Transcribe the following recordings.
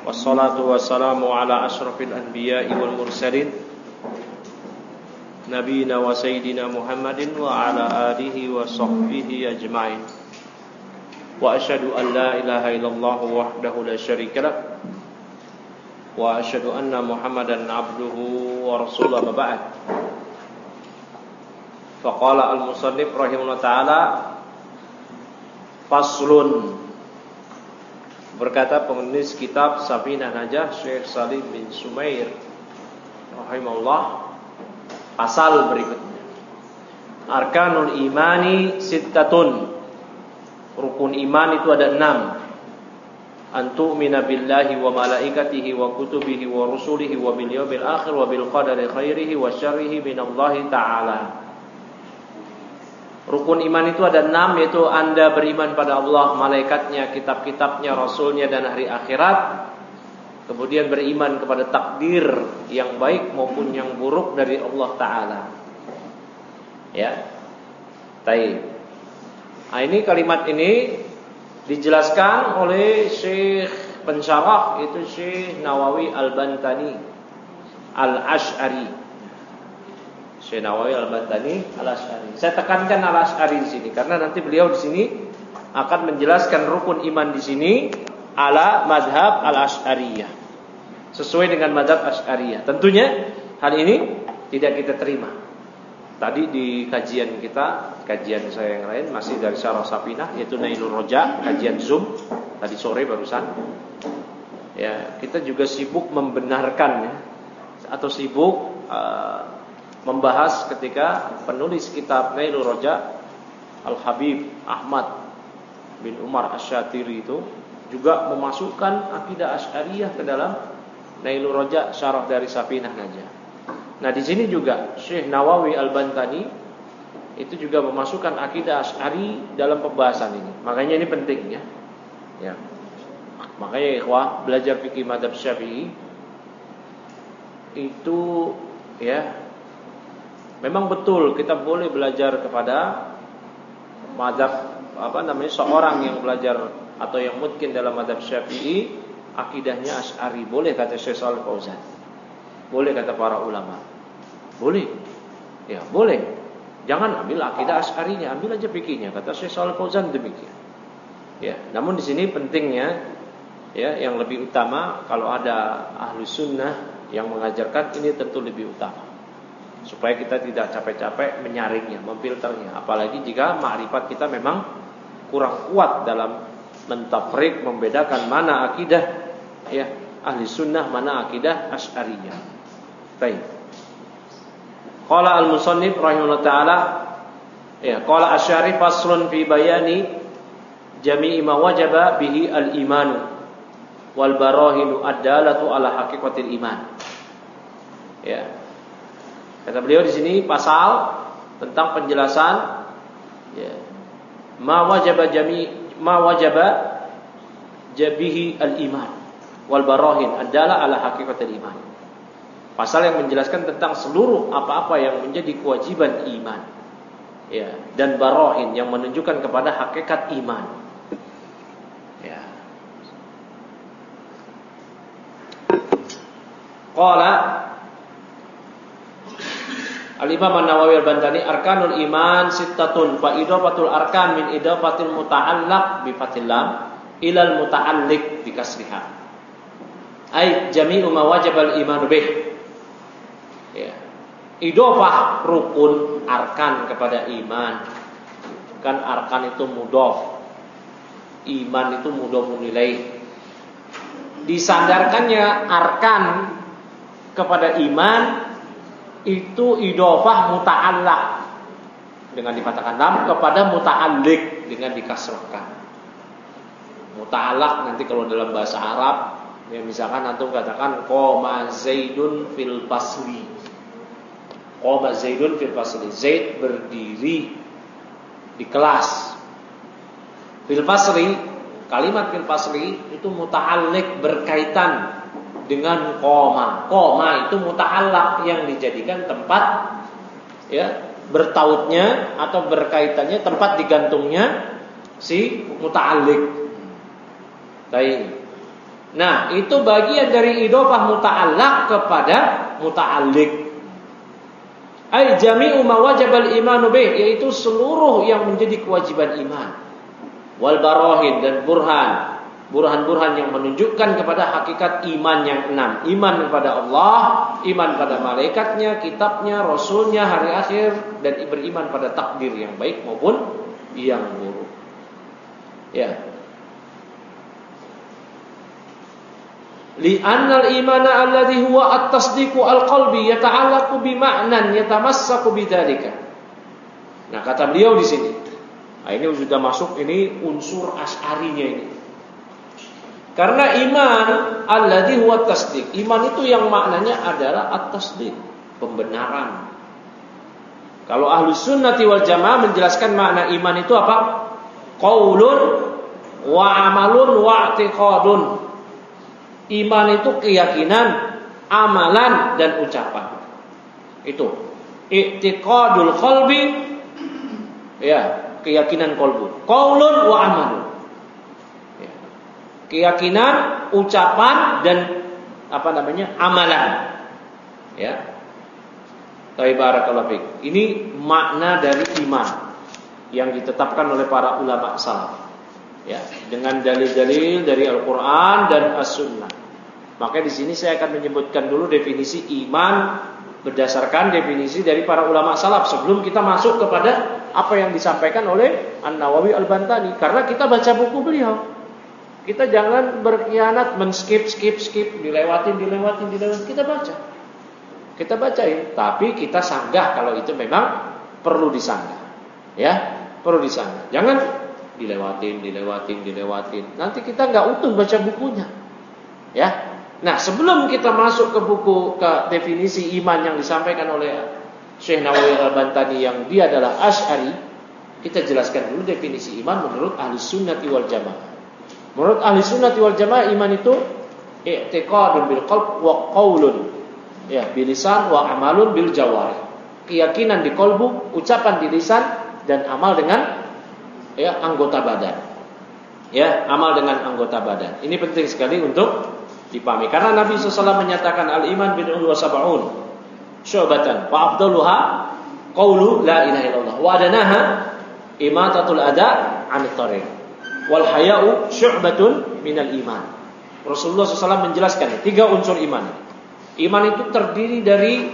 Wassalatu wassalamu ala asyrafil anbiya'i wal mursalin Nabiyina wa sayyidina Muhammadin wa ala alihi wa sahbihi ajma'in. Wa asyhadu an la ilaha illallah wahdahu la syarika lah wa asyhadu anna Muhammadan abduhu wa rasuluhu, amma ba'd. Faqala al-musannif rahimahullah ta'ala, faslun. Berkata penulis kitab Safinah Najah Syekh Salim bin Sumair rahimahullah, pasal berikutnya, arkanul imani sittatun. Rukun iman itu ada 6. Antu'mina billahi wa malaikatihi wa kutubihi wa rusulihi wa bil yawmil akhir wa bil qadari khairihi wa syarrihi minallahi ta'ala. Rukun iman itu ada 6, yaitu Anda beriman pada Allah, malaikatnya, kitab-kitabnya, rasulnya, dan hari akhirat. Kemudian beriman kepada takdir yang baik maupun yang buruk dari Allah Ta'ala. Ya, taib. Nah, ini kalimat ini dijelaskan oleh Syekh pensyarah, itu Syekh Nawawi Al-Bantani Al-Asy'ari. Syekh Nawawi Al-Bantani Al-Asy'ari. Saya tekankan Al-Asy'ari di sini karena nanti beliau di sini akan menjelaskan rukun iman di sini ala madhab Al-Asy'ariyah, sesuai dengan madhab Asy'ariyah. Tentunya hal ini tidak kita terima. Tadi di kajian kita, kajian saya yang lain masih dari Syarah Safinah, yaitu Nailur Roja, kajian Zoom tadi sore barusan. Ya, kita juga sibuk membenarkannya atau sibuk membahas ketika penulis kitab Nailur Roja Al-Habib Ahmad bin Umar Asy-Syatiri itu juga memasukkan akidah Asy'ariyah ke dalam Nailur Roja syarah dari Safinah Najah. Nah, di sini juga Syekh Nawawi Al-Bantani itu juga memasukkan akidah Asy'ari dalam pembahasan ini. Makanya ini penting ya. Ya. Makanya ikhwah, belajar fikih mazhab Syafi'i itu ya, memang betul kita boleh belajar kepada mazhab seorang yang belajar atau yang mungkin dalam mazhab Syafi'i akidahnya Asy'ari, boleh kata Syekh Shalih Fauzan. Boleh kata para ulama. Boleh. Ya, boleh. Jangan ambil akidah Asy'arinya, ambil aja fikihnya, kata Syekh Shalih Fauzan demikian. Ya, namun di sini pentingnya ya, yang lebih utama kalau ada ahlu sunnah yang mengajarkan ini tentu lebih utama, supaya kita tidak capek-capek menyaringnya, memfilternya. Apalagi jika makrifat kita memang kurang kuat dalam mentafrik, membedakan mana akidah ya ahli sunnah, mana akidah Asy'ariyah. Baik. Qala al-musannif rahimahullah ta'ala, ya, qala Asy'ari faslun fi bayani jami'i ma wajaba bihi al-imanu wal barahinu ad-dalatu ala haqiqatil iman. Ya. Kata beliau di sini pasal tentang penjelasan ya, ma wajaba jabihi al-iman wal barahin adalah ala haqiqatil iman. Pasal yang menjelaskan tentang seluruh apa-apa yang menjadi kewajiban iman ya, dan barahin yang menunjukkan kepada hakikat iman. Ya. Qala Al-Imam An-Nawawi Al-Bantani, arkanul iman sittatun fa idafatul arkan min idafatil muta'allaq bi fathil lam ilal muta'alliq bi kasriha. Ai jami'u ma wajaba al-iman bih. Ya. Idhofah rukun arkan kepada iman. Kan arkan itu mudhof. Iman itu mudhof ilaih. Disandarkannya arkan kepada iman itu idhofah muta'allaq dengan difatahkan lam kepada muta'alliq dengan dikasrahkan. Muta'allaq nanti kalau dalam bahasa Arab ya, misalkan antum katakan qoma Zaidun fil fasli. Qoma Zaidun fil fasli. Zaid berdiri di kelas. Fil fasli, kalimat fil fasli itu muta'alliq, berkaitan dengan koma. Koma itu muta'allaq yang dijadikan tempat ya bertautnya atau berkaitannya, tempat digantungnya si muta'alliq. Baik. Nah, itu bagian dari idhofah muta'allaq kepada muta'alliq. Ai jami'u ma wajibal imanu bih, yaitu seluruh yang menjadi kewajiban iman. Wal barahin, dan burhan-burhan yang menunjukkan kepada hakikat iman yang 6. Iman kepada Allah, iman pada malaikatnya, kitabnya, rasulnya, hari akhir, dan beriman pada takdir yang baik maupun yang buruk. Ya. Li'annal imana alladhi huwa at-tasdiqu al-qalbi yata'allaqu bima'nan yatamassaku bidzalika. Nah, kata beliau di sini. Nah, ini sudah masuk ini unsur asy'arinya ini. Karena iman alladhi huwa at-tasdiq. Iman itu yang maknanya adalah at-tasdiq, pembenaran. Kalau Ahlus Sunnati wal Jamaah menjelaskan makna iman itu apa? Qaulun wa amalun wa i'tiqadun. Iman itu keyakinan, amalan, dan ucapan. Itu i'tiqadul qalbi, ya, keyakinan qalbu. Qaulun wa amalun, ya, keyakinan, ucapan, dan amalan. Ya. Barakallahu fiik. Ini makna dari iman yang ditetapkan oleh para ulama salaf. Ya, dengan dalil-dalil dari Al-Qur'an dan As-Sunnah. Maka di sini saya akan menyebutkan dulu definisi iman berdasarkan definisi dari para ulama salaf sebelum kita masuk kepada apa yang disampaikan oleh An-Nawawi Al-Bantani, karena kita baca buku beliau. Kita jangan berkhianat, skip, dilewatin, kita bacain, tapi kita sanggah kalau itu memang perlu disanggah. Ya, perlu disanggah. Jangan dilewatin. Nanti kita nggak utuh baca bukunya. Ya. Nah, sebelum kita masuk ke definisi iman yang disampaikan oleh Syekh Nawawi Al-Bantani yang dia adalah Asy'ari, kita jelaskan dulu definisi iman menurut Ahlus Sunnati wal Jamaah. Menurut Ahlus Sunnati wal Jamaah, iman itu i'tiqadun bil qalb wa qaulun, ya, bil lisan wa amalun bil jawarih. Keyakinan di qalbu, ucapan di lisan, dan amal dengan anggota badan. Ya, amal dengan anggota badan. Ini penting sekali untuk dipahami, karena Nabi SAW menyatakan al-iman bid'un wa sab'un syu'batan wa afdaluha qaulu la ilaha illallah wa adanaha imatatul ada 'anit thariq wal haya'u syu'batun minal iman. Rasulullah SAW menjelaskan 3 unsur iman. Iman itu terdiri dari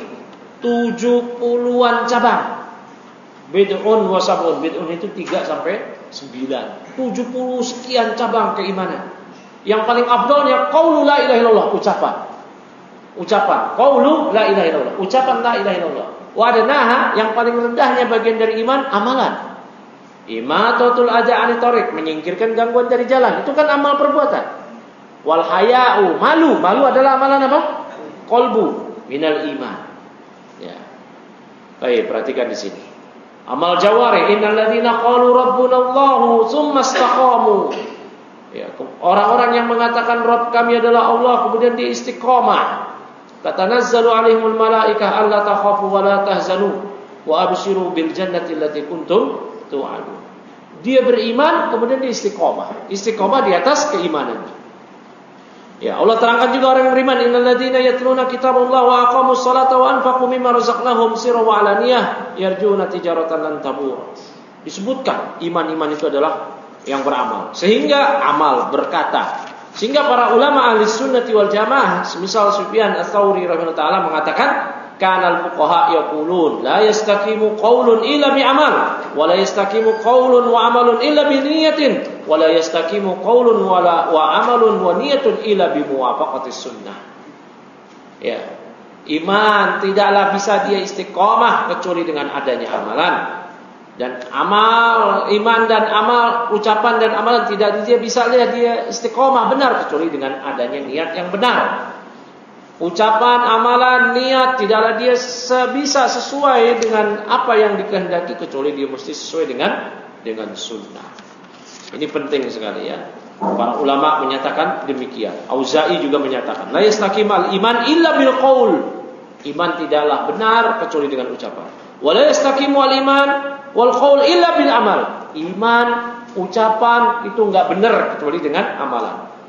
70-an cabang. Bid'un wa sab'un. Bid'un itu 3 sampai 9. 70 sekian cabang keimanan. Yang paling afdalnya qaulu la ilaha illallah, ucapan qaulu la ilaha illallah, ucapan la ilaha illallah. Wa adnaha, yang paling rendahnya bagian dari iman, amalan. Imatatul adza 'anit thariq, menyingkirkan gangguan dari jalan. Itu kan amal perbuatan. Wal haya'u, malu adalah amalan apa? Qalbu minal iman. Ya. Baik, perhatikan di sini. Amal jawari, innal ladzina qalu rabbunallahu tsumma istaqamu. Ya, orang-orang yang mengatakan Rabb kami adalah Allah, kemudian dia istiqamah. Tatanazzalu 'alaihimul malaikah alla takhafu wa la tahzanu wa abshiru bil jannati allati kuntum tu'adun. Dia beriman, kemudian dia istiqamah. Istiqamah di atas keimanan. Ya, Allah terangkan juga orang yang beriman, innal ladzina yatluna kitaballahi wa aqamus salata wa anfaqu mimma razaqnahum sirran wa 'alaniyah yarjuna tijaratan lan tabur. Disebutkan iman itu adalah yang beramal, sehingga amal berkata. Sehingga para ulama ahli sunnati wal jamaah, semisal Sufyan Ats-Tsauri rahimahullah taala mengatakan, kanal fuqaha yaqulun la yastaqimu qaulun illa bi amal, wa la yastaqimu qaulun wa amalun illa bi niyatin, wa la yastaqimu qaulun wa amalun wa niyatun illa bi muwafaqatis sunnah. Ya, iman tidaklah bisa dia istiqamah kecuali dengan adanya amalan. Dan amal, iman dan amal, ucapan dan amalan tidak dia bisa lihat dia istiqomah benar kecuali dengan adanya niat yang benar. Ucapan, amalan, niat tidaklah dia bisa sesuai dengan apa yang dikehendaki kecuali dia mesti sesuai dengan sunnah. Ini penting sekali ya. Para ulama menyatakan demikian. Auza'i juga menyatakan, la yastaqimal iman illa bil qaul. Iman tidaklah benar kecuali dengan ucapan. Wa la yastaqimu al iman wal qaul illa bil amal. Iman, ucapan itu enggak benar kecuali dengan amalan.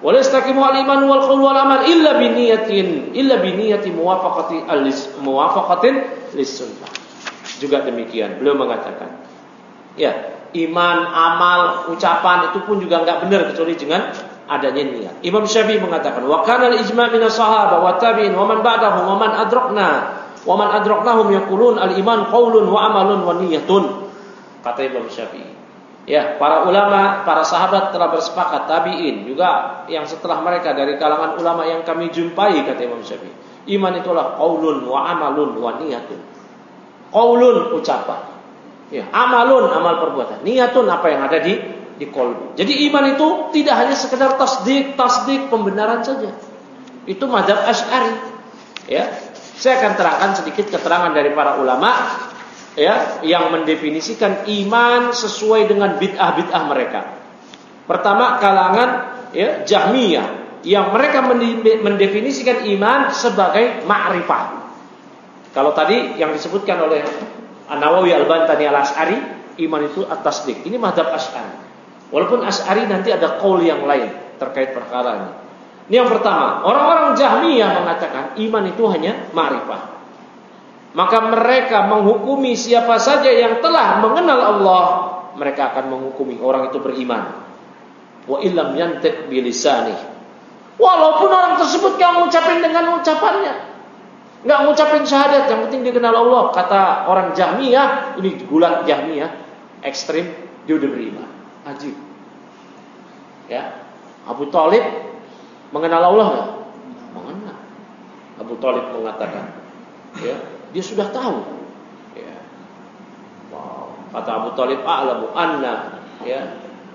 Wala yastaqimu al-iman wal qaul wal amal illa biniyati muwafaqatin lis-sunnah. Juga demikian beliau mengatakan, ya, iman, amal, ucapan itu pun juga enggak benar kecuali dengan adanya niat. Imam Syafi'i mengatakan, wa kana al-ijma' min as-sahabah wa tabi'in wa man ba'dahum wa man adraknahum yaqulun al-iman qaulun wa amalun wa niyatun. Kata Imam Syafi'i. Ya, para ulama, para sahabat telah bersepakat, tabi'in juga yang setelah mereka dari kalangan ulama yang kami jumpai, kata Imam Syafi'i. Iman itulah qaulun wa amalun wa niyatun. Qaulun ucapan. Ya, amalun amal perbuatan. Niyatun apa yang ada di qalbu. Jadi iman itu tidak hanya sekedar tasdik pembenaran saja. Itu mazhab Asy'ari. Ya. Saya akan terangkan sedikit keterangan dari para ulama, ya, yang mendefinisikan iman sesuai dengan bid'ah mereka. Pertama, kalangan, ya, Jahmiyah yang mereka mendefinisikan iman sebagai ma'rifah. Kalau tadi yang disebutkan oleh An-Nawawi, Al-Bantani, Al-Asy'ari, iman itu at-tasdik. Ini mazhab Asy'ari. Walaupun Asy'ari nanti ada qaul yang lain terkait perkara ini. Ini yang pertama, orang-orang Jahmiyah mengatakan iman itu hanya ma'rifah. Maka mereka menghukumi siapa saja yang telah mengenal Allah, mereka akan menghukumi orang itu beriman. Wa illam yantiq bilisani. Walaupun orang tersebut enggak mengucapkan dengan ucapannya, enggak mengucapkan syahadat, yang penting dia kenal Allah. Kata orang Jahmiyah, ini gulat Jahmiyah ekstrim, dia udah beriman. Ajib. Ya, Abu Thalib mengenal Allah enggak? Mengenal. Abu Thalib mengatakan, ya, dia sudah tahu. Ya. Wow. Kata Abu Thalib, a'lamu anna, ya,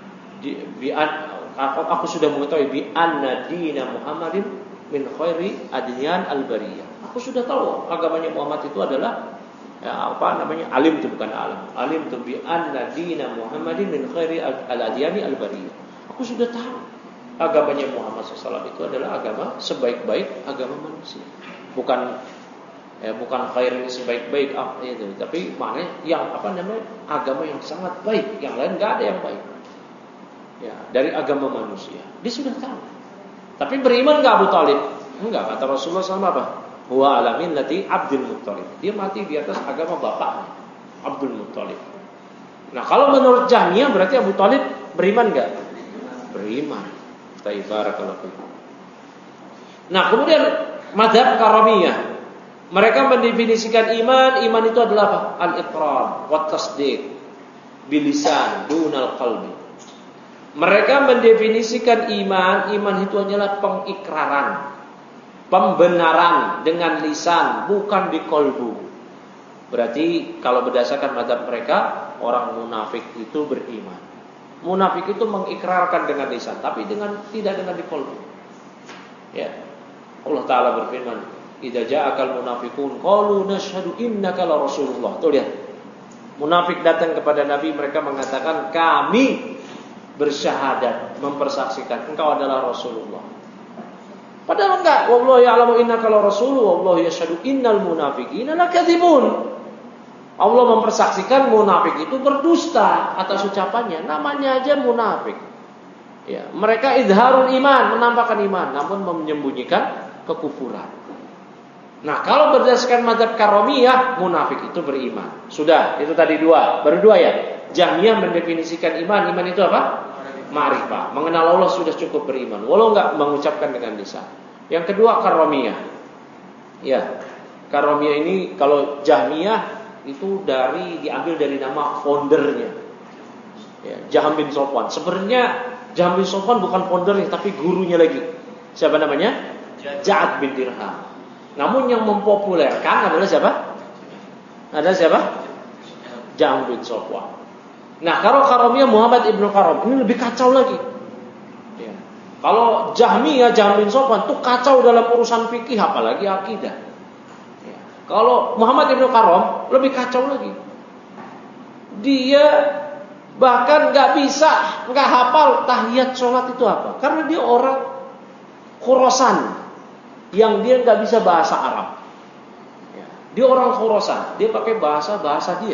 aku sudah mengetahui bi anna dina Muhammadin min khairi adyan al-bariyah. Aku sudah tahu agamanya Muhammad itu adalah, ya, alim itu bukan alam. Alim itu bi anna dina Muhammadin min khairi al-adyani al-bariyah. Aku sudah tahu agamanya Muhammad SAW itu adalah agama sebaik-baik agama manusia. Bukan khair ini sebaik-baik itu, tapi maknanya yang agama yang sangat baik, yang lain enggak ada yang baik. Ya, dari agama manusia. Dia sudah tahu. Tapi beriman enggak Abu Thalib? Enggak, kata Rasulullah SAW apa? Huwa ala millati Abdul Muttalib. Dia mati di atas agama bapaknya, Abdul Muttalib. Nah, kalau menurut Jahmiyah berarti Abu Thalib beriman enggak? Beriman. Barakallahu fiik. Nah, kemudian mazhab Karamiyah. Mereka mendefinisikan iman itu adalah apa? Al-iqrar wa tasdiq bilisan dunal qalbi. Mereka mendefinisikan iman itu hanyalah pengikraran, pembenaran dengan lisan, bukan di qalbu. Berarti kalau berdasarkan mazhab mereka, orang munafik itu beriman. Munafik itu mengikrarkan dengan lisan, tapi tidak dengan di qalbu. Ya. Allah Ta'ala berfirman, idza ja'akal munafiqun qalu nashhadu innaka la rasulullah. Tuh lihat. Munafik datang kepada Nabi, mereka mengatakan kami bersyahadat, mempersaksikan engkau adalah Rasulullah. Padahal enggak. Wallahu ya'lamu innaka la rasul, wallahu yashhadu innal munafiqina lakadzibun. Allah mempersaksikan munafik itu berdusta atas ucapannya. Namanya aja munafik. Ya, mereka idharul iman, menampakkan iman, namun menyembunyikan kekufuran. Nah, kalau berdasarkan mazhab Karamiyah, munafik itu beriman. Sudah, itu tadi baru dua ya. Jahmiyah mendefinisikan iman itu apa? Ma'rifah. Mengenal Allah sudah cukup beriman, walau enggak mengucapkan dengan lisan. Yang kedua Karamiyah. Ya, Karamiyah ini kalau Jahmiyah itu diambil dari nama foundernya, ya, Jahm bin Safwan. Sebenarnya Jahm bin Safwan bukan foundernya, tapi gurunya lagi. Siapa namanya? Ja'ad bin Dirham. Namun yang mempopulerkan adalah siapa? Ada siapa? Jahm bin Safwan. Nah, kalau Karamiyah Muhammad ibnu Karam ini lebih kacau lagi. Ya. Kalau Jahmiyah Jahm bin Safwan itu kacau dalam urusan fikih, apalagi akidah. Kalau Muhammad ibnu Karam lebih kacau lagi. Dia bahkan nggak hafal tahiyat sholat itu apa? Karena dia orang Khurasan yang dia nggak bisa bahasa Arab. Dia orang Khurasan, dia pakai bahasa dia.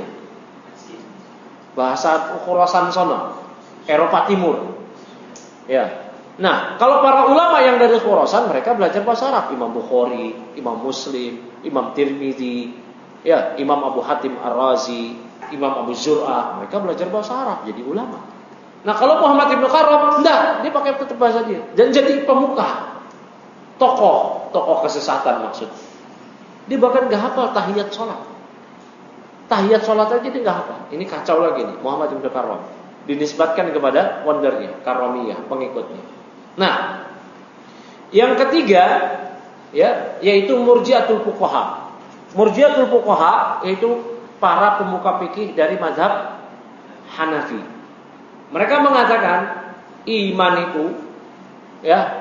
Bahasa Khurasan sono, Eropa Timur. Ya. Nah, kalau para ulama yang dari Khurasan, mereka belajar bahasa Arab. Imam Bukhari, Imam Muslim, Imam Tirmidzi, ya, Imam Abu Hatim Ar-Razi, Imam Abu Zur'ah, mereka belajar bahasa Arab, jadi ulama. Nah, kalau Muhammad Ibn Karam, enggak, dia pakai tetap bahasa dia. Dan jadi pemuka, tokoh kesesatan maksudnya. Dia bahkan gak hafal tahiyat sholat. Tahiyat sholat aja dia gak hafal. Ini kacau lagi nih, Muhammad Ibn Karam. Dinisbatkan kepada wondernya, Karamiyah, pengikutnya. Nah, yang ketiga, ya, yaitu Murji'atul Fuqaha. Murji'atul Fuqaha yaitu para pemuka fikih dari mazhab Hanafi. Mereka mengatakan iman itu, ya,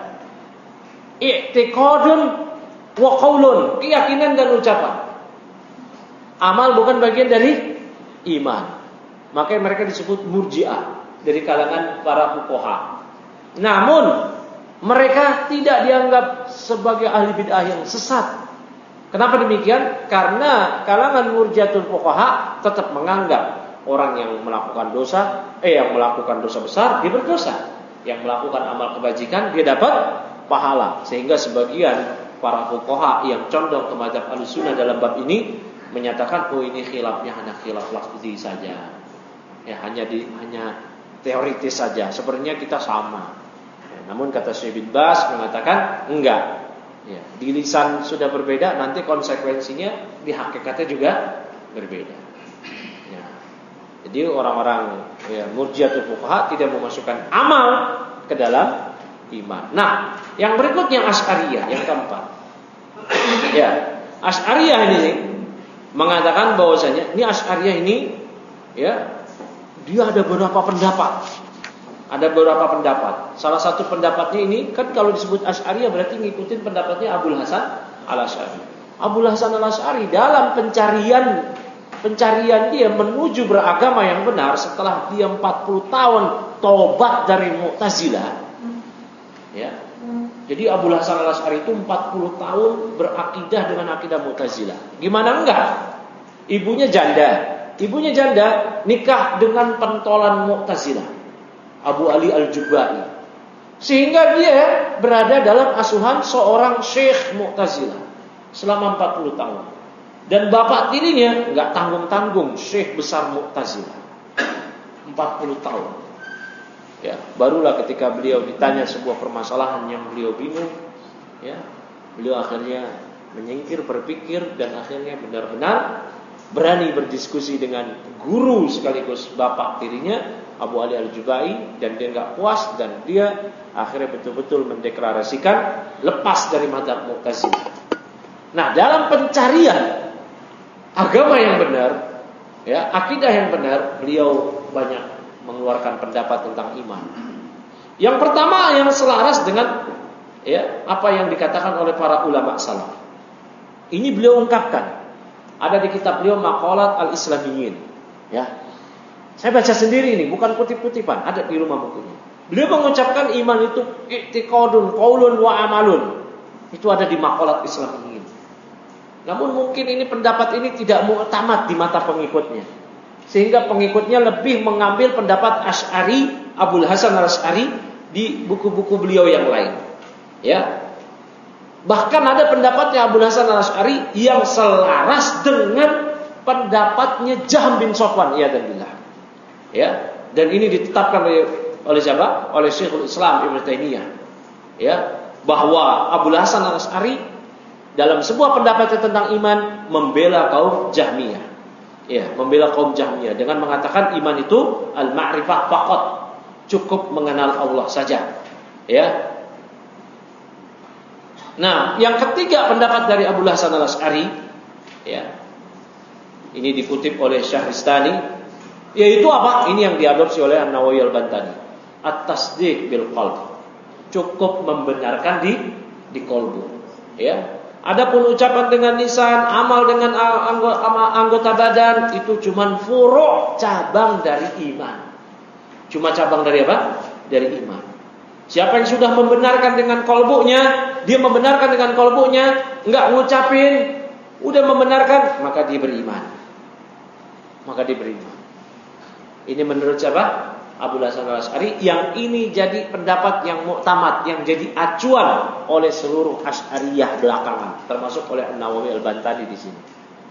i'tiqadun wa qaulun, keyakinan dan ucapan. Amal bukan bagian dari iman. Makanya mereka disebut Murji'ah dari kalangan para fuqaha. Namun mereka tidak dianggap sebagai ahli bid'ah yang sesat. Kenapa demikian? Karena kalangan Murji'atul Fuqaha tetap menganggap orang yang melakukan dosa besar dia berdosa. Yang melakukan amal kebajikan dia dapat pahala. Sehingga sebagian para fuqaha yang condong ke mazhab Ahlussunnah dalam bab ini menyatakan, oh ini khilafnya hanya khilaf lafzi saja. Ya, hanya teoritis saja. Sebenarnya kita sama. Namun kata Syekh bin Baz mengatakan enggak. Ya, di lisan sudah berbeda, nanti konsekuensinya di hakikatnya juga berbeda. Ya. Jadi orang-orang Murji'atul Fuqaha tidak memasukkan amal ke dalam iman. Nah, yang berikutnya Asy'ariyah, yang keempat. Ya, Asy'ariyah ini mengatakan bahwasanya ini Asy'ariyah ini, ya, dia ada beberapa pendapat. Ada beberapa pendapat. Salah satu pendapatnya ini, kan kalau disebut Asy'ariyah berarti ngikutin pendapatnya Abul Hasan Al-Asy'ari. Abul Hasan Al-Asy'ari dalam pencarian dia menuju beragama yang benar setelah dia 40 tahun tobat dari Mu'tazilah. Ya. Jadi Abul Hasan Al-Asy'ari itu 40 tahun berakidah dengan akidah Mu'tazilah. Gimana enggak? Ibunya janda nikah dengan pentolan Mu'tazilah, Abu Ali Al-Jubai. Sehingga dia berada dalam asuhan seorang syekh Mu'tazilah selama 40 tahun. Dan bapak tirinya enggak tanggung-tanggung, syekh besar Mu'tazilah. 40 tahun. Ya, barulah ketika beliau ditanya sebuah permasalahan yang beliau bingung, ya, beliau akhirnya menyingkir, berpikir, dan akhirnya benar-benar berani berdiskusi dengan guru sekaligus bapak tirinya, Abu Ali Al-Jubai, dan dia enggak puas dan dia akhirnya betul-betul mendeklarasikan lepas dari mazhab Mu'tazilah. Nah, dalam pencarian agama yang benar, ya, akidah yang benar, beliau banyak mengeluarkan pendapat tentang iman. Yang pertama yang selaras dengan, ya, apa yang dikatakan oleh para ulama salaf. Ini beliau ungkapkan. Ada di kitab beliau Maqalat Al-Islamiyyin, ya. Saya baca sendiri ini, bukan kutip-kutipan, ada di rumah bukunya. Beliau mengucapkan iman itu i'tiqadun, qaulun wa amalun. Itu ada di Maqalat Islamiyyin. Namun mungkin ini pendapat ini tidak mu'tamad di mata pengikutnya. Sehingga pengikutnya lebih mengambil pendapat Asy'ari, Abul Hasan Al-Asy'ari di buku-buku beliau yang lain. Ya. Bahkan ada pendapatnya Abul Hasan Al-Asy'ari yang selaras dengan pendapatnya Jahm bin Safwan, ya billah. Ya, dan ini ditetapkan oleh siapa? Oleh Syekhul Islam Ibnu Taimiyah. Ya, bahwa Abul Hasan Al-Asy'ari dalam sebuah pendapatnya tentang iman membela kaum Jahmiyah. Ya, membela kaum Jahmiyah dengan mengatakan iman itu al-ma'rifah faqat, cukup mengenal Allah saja. Ya. Nah, yang ketiga pendapat dari Abul Hasan Al-Asy'ari, ya. Ini dikutip oleh Syahristani, yaitu apa? Ini yang diadopsi oleh An-Nawawi Al-Bantani. At-tasdiq bil qalb. Cukup membenarkan di qalbu. Ya. Adapun ucapan dengan lisan, amal dengan anggota badan itu cuman furu', cabang dari iman. Cuma cabang dari apa? Dari iman. Siapa yang sudah membenarkan dengan qalbunya, dia membenarkan dengan qalbunya, enggak ngucapin, udah membenarkan, maka dia beriman. Ini menurut siapa? Abul Hasan Al-Asy'ari, yang ini jadi pendapat yang muktamad, yang jadi acuan oleh seluruh Asy'ariyah belakangan, termasuk oleh An-Nawawi Al-Bantani di sini.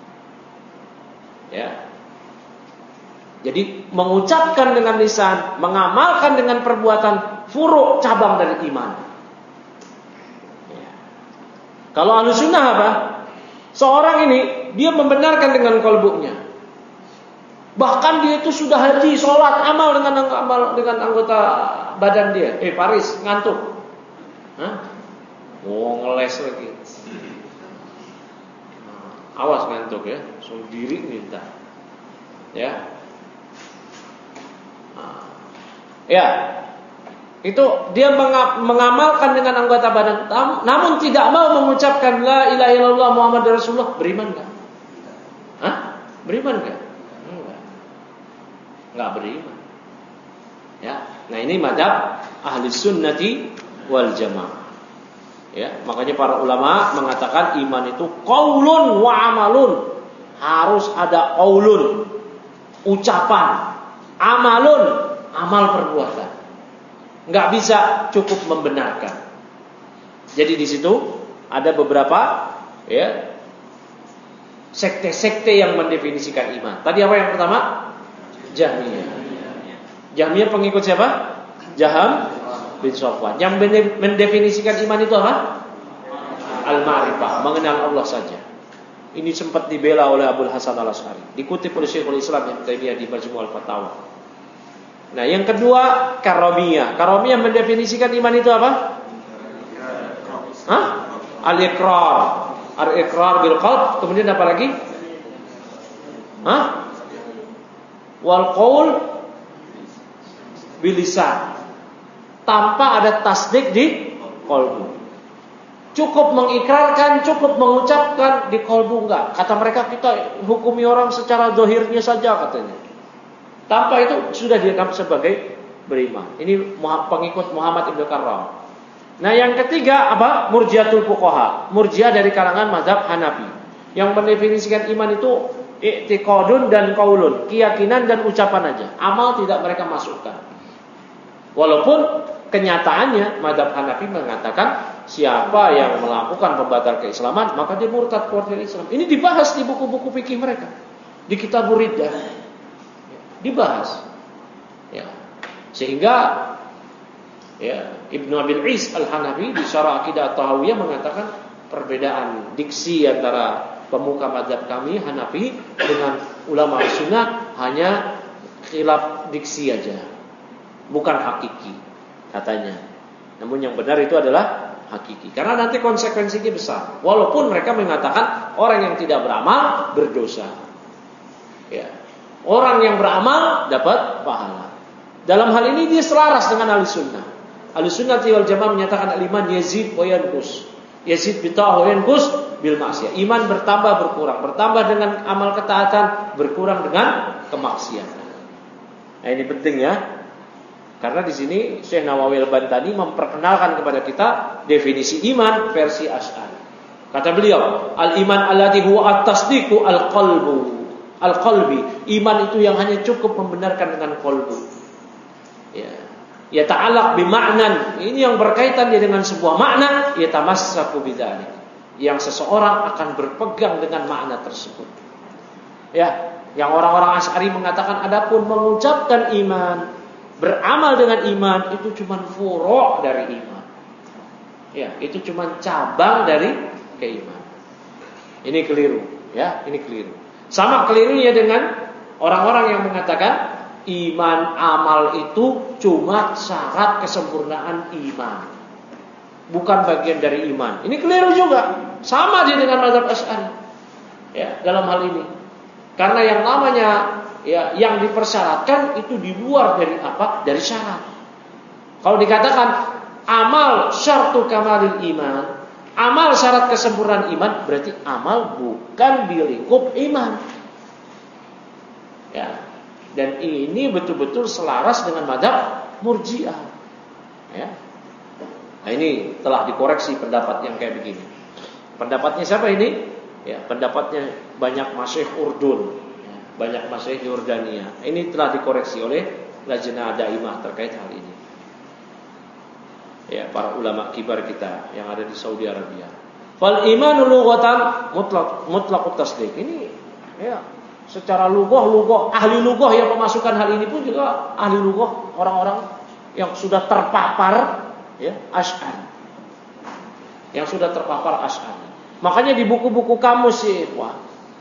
Ya. Jadi mengucapkan dengan lisan, mengamalkan dengan perbuatan, furu' cabang dari iman. Ya. Kalau Ahlussunnah apa? Seorang ini dia membenarkan dengan qalbunya. Bahkan dia itu sudah haji, sholat, amal dengan anggota badan dia. Paris ngantuk. Hah? Ngeles lagi. Awas ngantuk ya, suruh diri minta. Ya. Ya. Itu dia mengamalkan dengan anggota badan, namun tidak mau mengucapkan la ilaha illallah Muhammadur Rasulullah. Beriman enggak? Hah? Beriman enggak? Enggak beriman. Ya. Nah, ini madzhab ahli sunnati wal jamaah. Ya, makanya para ulama mengatakan iman itu qaulun wa amalun. Harus ada qaulun, ucapan, amalun, amal perbuatan. Enggak bisa cukup membenarkan. Jadi di situ ada beberapa ya sekte-sekte yang mendefinisikan iman. Tadi apa yang pertama? Jahmiyah. Jahmiyah pengikut siapa? Jaham bin Safwan. Yang mendefinisikan iman itu apa? Al-ma'rifah, mengenal Allah saja. Ini sempat dibela oleh Abul Hasan Al-Asy'ari, dikutip oleh Syekhul Islam Ibnu Taimiyah di Majmu' al-Fatawa. Nah, yang kedua Karomiyah. Karomiyah mendefinisikan iman itu apa? Hah? Al-iqrar. Al-iqrar bil qalb. Kemudian apa lagi? Hah? Wal qaul bil lisan. Tanpa ada tasdik di qalbu. Cukup mengikrarkan, cukup mengucapkan, di qalbu enggak. Kata mereka, kita hukumi orang secara zahirnya saja katanya. Tanpa itu sudah dianggap sebagai beriman. Ini pengikut Muhammad Ibn Karram. Nah, yang ketiga apa? Murjiatul fuqaha. Murjiah dari kalangan mazhab Hanafi, yang mendefinisikan iman itu i'tiqadun dan qaulun, keyakinan dan ucapan aja. Amal tidak mereka masukkan. Walaupun kenyataannya mazhab Hanafi mengatakan siapa yang melakukan pembatal keislaman maka dia murtad keluar dari Islam. Ini dibahas di buku-buku fikih mereka. Di Kitabur Riddah dibahas. Ya. Sehingga ya, Ibnu Abil Is Al-Hanafi di Syarah Aqidah At-Tahawiyah mengatakan perbedaan diksi antara pemuka mazhab kami Hanafi dengan ulama Sunnah hanya khilaf diksi aja, bukan hakiki katanya. Namun yang benar itu adalah hakiki, karena nanti konsekuensinya besar. Walaupun mereka mengatakan orang yang tidak beramal berdosa. Ya. Orang yang beramal dapat pahala. Dalam hal ini dia selaras dengan Ahlussunnah. Ahlussunnah wal Jamaah menyatakan al-iman yazid wa yanqus. Yazid bi ta'ah wa yanqus bil ma'siyah. Iman bertambah berkurang, bertambah dengan amal ketaatan, berkurang dengan kemaksiatan. Nah, ini penting ya. Karena di sini Syekh Nawawi Al-Bantani memperkenalkan kepada kita definisi iman versi Asy'ari. Kata beliau, al-iman alladhi huwa at-tasdiqu al-qalbi. Iman itu yang hanya cukup membenarkan dengan qalbu. Ya ta'allaq bi ma'nan. Ini yang berkaitan dia dengan sebuah makna, ya tamassaku bidzalik. Yang seseorang akan berpegang dengan makna tersebut. Ya, yang orang-orang Asy'ari mengatakan adapun mengucapkan iman, beramal dengan iman itu cuma furu' dari iman. Ya, itu cuma cabang dari keimanan. Ini keliru, ya, ini keliru. Sama kelirunya dengan orang-orang yang mengatakan iman amal itu cuma syarat kesempurnaan iman, bukan bagian dari iman. Ini keliru juga. Sama dia dengan mazhab Asy'ari. Ya, dalam hal ini. Karena yang namanya ya yang dipersyaratkan itu di luar dari apa? Dari syarat. Kalau dikatakan amal syartu kamalil iman, amal syarat kesempurnaan iman, berarti amal bukan di lingkup iman. Ya. Dan ini betul-betul selaras dengan mazhab Murji'ah. Ya. Nah, ini telah dikoreksi pendapat yang kayak begini. Pendapatnya siapa ini? Ya, pendapatnya banyak masyayikh Urdun, ya, banyak masyayikh Yordania. Ini telah dikoreksi oleh Lajnah Daimah terkait hal ini. Ya, para ulama kibar kita yang ada di Saudi Arabia. Fal imanu lughatan mutlaqut tasdiq. Ini ya, secara lughah ahli lughah yang memasukkan hal ini pun juga ahli lughah, orang-orang yang sudah terpapar ya Asy'ari. Yang sudah terpapar Asy'ari. Makanya di buku-buku kamus sih, wah,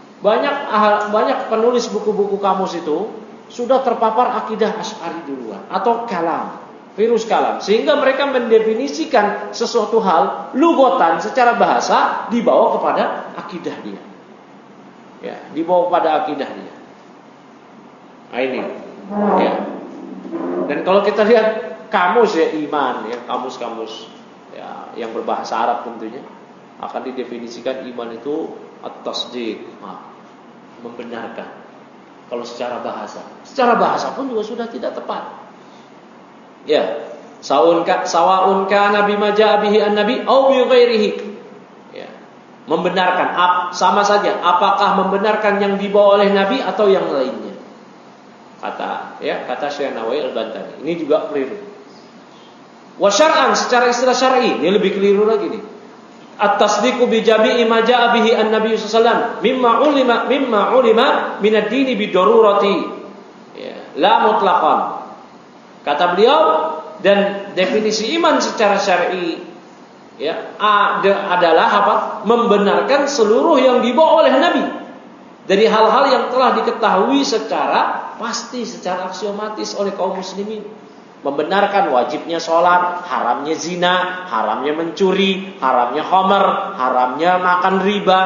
banyak penulis buku-buku kamus itu sudah terpapar akidah Asy'ari duluan atau kalam. Virus kalam, sehingga mereka mendefinisikan sesuatu hal lughatan secara bahasa dibawa kepada akidah dia. Ya, dibawa kepada akidah dia. Nah ini, ya. Dan kalau kita lihat kamus ya iman, ya kamus-kamus ya yang berbahasa Arab tentunya akan didefinisikan iman itu at-tasdiq, membenarkan. Kalau secara bahasa pun juga sudah tidak tepat. Ya, sawa'un kana bima jaa bihi an-nabi aw bi ghairihi. Ya. Membenarkan sama saja apakah membenarkan yang dibawa oleh nabi atau yang lainnya. Kata Syekh Nawawi Al-Bantani. Ini juga keliru. Wa syar'an secara istilah syar'i, ini lebih keliru lagi nih. At-tasdiqu bi jami'i ma jaa bihi an-nabi sallallahu alaihi wasallam mimma ulima min ad-dini bi darurati. Ya, la mutlaqan. Kata beliau, dan definisi iman secara syar'i ya adalah apa? Membenarkan seluruh yang dibawa oleh Nabi dari hal-hal yang telah diketahui secara pasti, secara aksiomatis oleh kaum muslimin. Membenarkan wajibnya sholat, haramnya zina, haramnya mencuri, haramnya khamar, haramnya makan riba.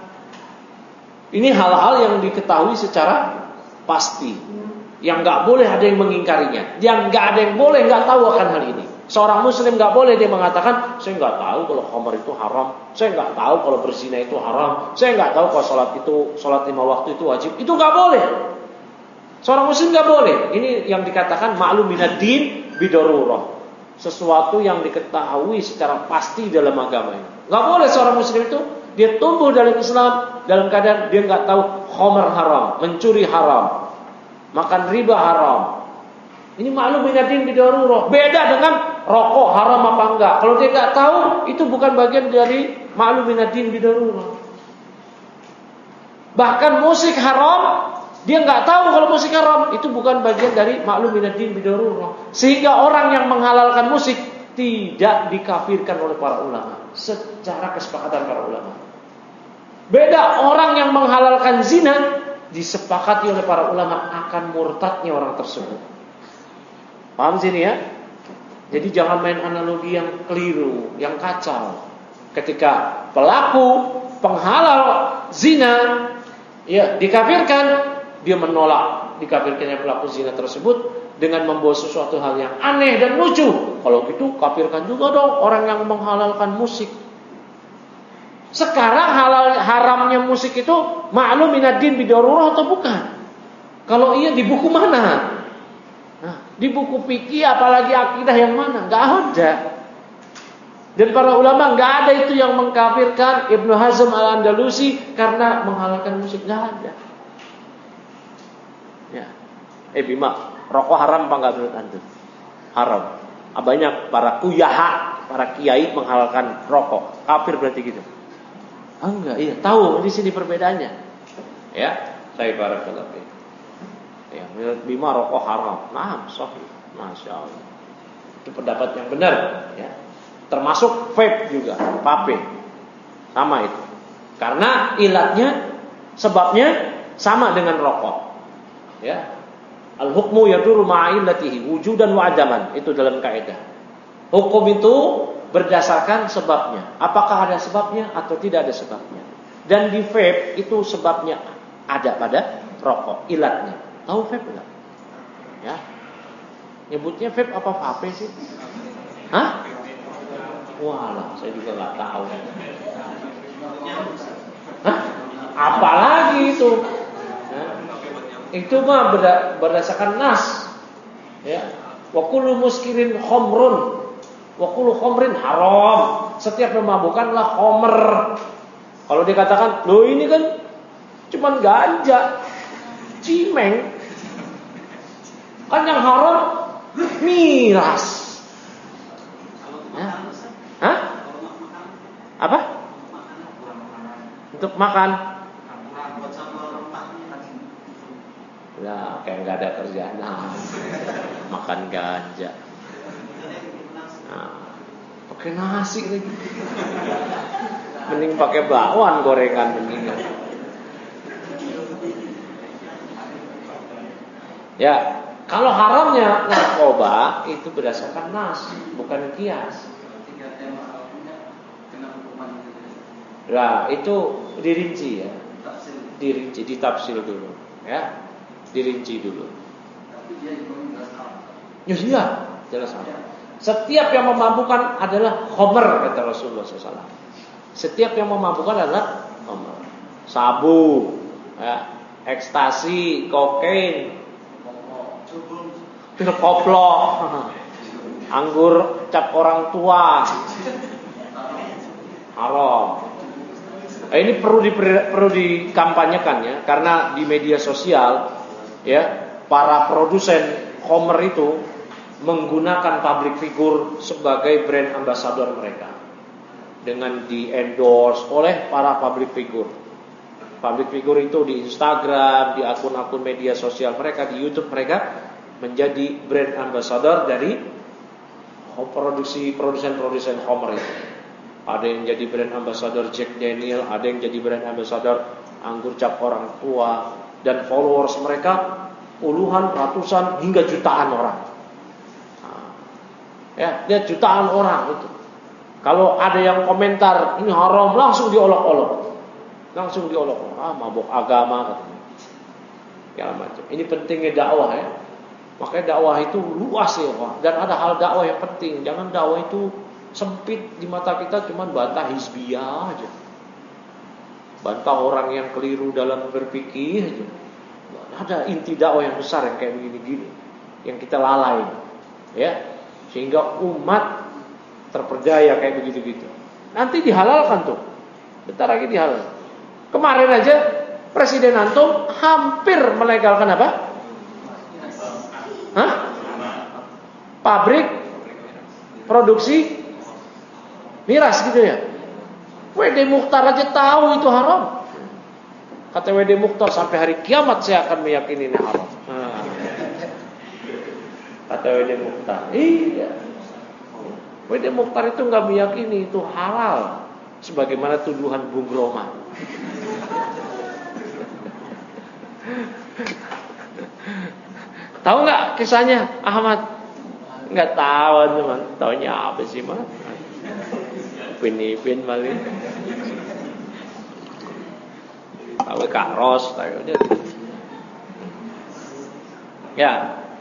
Ini hal-hal yang diketahui secara pasti. Yang nggak boleh ada yang mengingkarinya, yang nggak ada yang boleh nggak tahu akan hal ini. Seorang muslim nggak boleh dia mengatakan saya nggak tahu kalau khamar itu haram, saya nggak tahu kalau berzina itu haram, saya nggak tahu kalau sholat 5 waktu itu wajib. Itu nggak boleh. Seorang muslim nggak boleh. Ini yang dikatakan ma'lum minad-din bidarurah, sesuatu yang diketahui secara pasti dalam agama ini. Nggak boleh seorang muslim itu dia tumbuh dalam Islam dalam keadaan dia nggak tahu khamar haram, mencuri haram, makan riba haram. Ini ma'lum minad-din bidarurah. Beda dengan rokok haram apa enggak. Kalau dia enggak tahu, itu bukan bagian dari ma'lum minad-din bidarurah. Bahkan musik haram, dia enggak tahu kalau musik haram, itu bukan bagian dari ma'lum minad-din bidarurah. Sehingga orang yang menghalalkan musik tidak dikafirkan oleh para ulama secara kesepakatan para ulama. Beda orang yang menghalalkan zina, disepakati oleh para ulama akan murtadnya orang tersebut. Paham sini ya? Jadi jangan main analogi yang keliru, yang kacau. Ketika pelaku penghalal zina ya dikafirkan, dia menolak dikafirkannya pelaku zina tersebut dengan membawa sesuatu hal yang aneh dan lucu. Kalau gitu kafirkan juga dong orang yang menghalalkan musik. Sekarang haramnya musik itu ma'lum minad-din bidarurah atau bukan? Kalau iya di buku mana? Nah, di buku fikih apalagi akidah yang mana? Enggak ada. Dan para ulama enggak ada itu yang mengkafirkan Ibnu Hazm Al-Andalusi karena menghalalkan musik, enggak ada. Ya. Bima, rokok haram apa enggak menurut antum? Haram. Banyak para kuyaha, para kiai menghalalkan rokok. Kafir berarti gitu. Enggak, iya, tahu di sini perbedaannya. Ya, saya barakallahu fiik. Ya, menurut Bima rokok haram. Nah, sahih. Masya Allah. Itu pendapat yang benar, ya. Termasuk vape juga, vape. Sama itu. Karena ilatnya, sebabnya sama dengan rokok. Ya. Al-hukmu yaduru ma'illatihi wujudan wa adaman. Itu dalam kaidah. Hukum itu berdasarkan sebabnya. Apakah ada sebabnya atau tidak ada sebabnya. Dan di vape itu sebabnya ada pada rokok, ilatnya. Tahu vape enggak? Ya. Nyebutnya vape apa vape sih? Hah? Walah, saya juga enggak tahu. Hah? Apalagi itu? Ya. Itu mah berdasarkan nas. Ya. Wa kullu muskirin khamrun. Wa kullu khamrin haram. Setiap memabukkanlah khamr. Kalau dikatakan, "Loh ini kan cuman ganja, cimeng." Kan yang haram miras. Hah? Apa? Untuk makan. Lah, kayak nggak ada kerjaan. Makan ganja. Nah, pakai nasi lagi. Mending pakai bakwan gorengan begini. Ya, kalau haramnya narkoba itu berdasarkan nas, bukan kias. Nah, itu dirinci ya. Dirinci, ditafsir dulu, ya. Dirinci dulu. Ya iya, jelas apa. Setiap yang memabukkan adalah khamr kata Rasulullah SAW. Setiap yang memabukkan adalah khamr. Sabu, ya, ekstasi, kokain, pil koplo, anggur cap orang tua, haram. Ini perlu dikampanyekan ya, karena di media sosial ya para produsen khamr itu menggunakan public figure sebagai brand ambassador mereka dengan di endorse oleh para public figure. Public figure itu di Instagram, di akun-akun media sosial mereka, di YouTube mereka menjadi brand ambassador dari produsen khamr itu. Ada yang jadi brand ambassador Jack Daniel, ada yang jadi brand ambassador anggur cap orang tua, dan followers mereka puluhan, ratusan, hingga jutaan orang. Ya, dia jutaan orang itu. Kalau ada yang komentar ini haram, langsung diolok-olok. Mabuk agama katanya. Ya macam. Ini pentingnya dakwah ya. Makanya dakwah itu luas ya, Pak. Dan ada hal dakwah yang penting. Jangan dakwah itu sempit di mata kita cuma bantah hizbiyah aja. Bantah orang yang keliru dalam berpikir aja. Ada inti dakwah yang besar yang kayak begini-gini yang kita lalai. Ya. Sehingga umat terperdaya kayak begitu-gitu. Nanti dihalalkan tuh. Bentar lagi dihalalkan. Kemarin aja Presiden antum hampir melegalkan apa? Hah? Pabrik produksi miras gitu ya. WD Mukhtar aja tahu itu haram. Kata WD Mukhtar, sampai hari kiamat saya akan meyakini ini haram. Kata WD Mukhtar. Iya. WD Mukhtar itu nggak meyakini itu halal, sebagaimana tuduhan Bung Roma. Tahu nggak kisahnya Ahmad? Nggak tahu teman. Taunya apa sih mas? Pin malin. Tahu karos, tahu aja. Ya.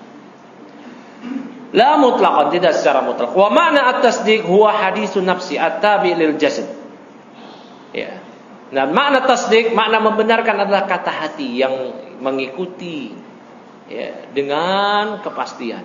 La mutlaqan, tidak secara mutlak. Wa makna at-tasdiq huwa hadisun nafsi at-tabi' lil jasad. Ya. Nah, makna tasdiq, makna membenarkan adalah kata hati yang mengikuti ya dengan kepastian.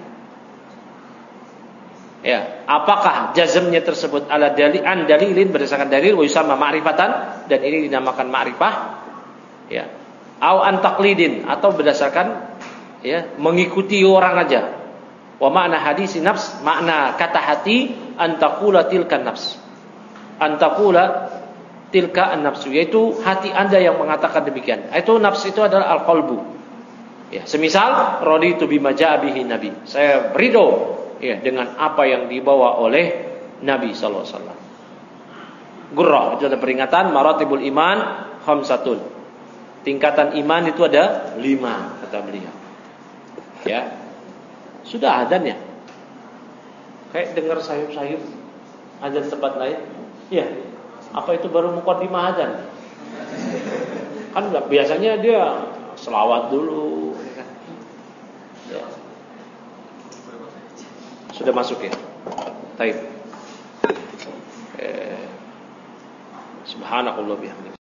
Ya, apakah jazmnya tersebut ala dalilin berdasarkan dalil wa yusamma ma'rifatan, dan ini dinamakan ma'rifah. Ya. Au an taqlidin, atau berdasarkan ya mengikuti orang aja. Wa makna hadisi nafs, makna kata hati antaqula tilka nafs. Antaqula tilka an-nafsu, yaitu hati Anda yang mengatakan demikian. Itu nafs itu adalah al-qalbu. Ya, semisal raditu bima ja'a bihi nabi. Saya ridho ya dengan apa yang dibawa oleh Nabi sallallahu alaihi wasallam. Gurrah itu ada peringatan maratibul iman khamsatun. Tingkatan iman itu ada 5 kata beliau. Ya. Sudah adzan ya? Kayak dengar sayup-sayup adzan tempat lain. Ya. Apa itu baru muqaddimah adzan? Kan biasanya dia selawat dulu ya kan? Ya. Sudah masuk ya? Baik. Subhanallah bihamdihi.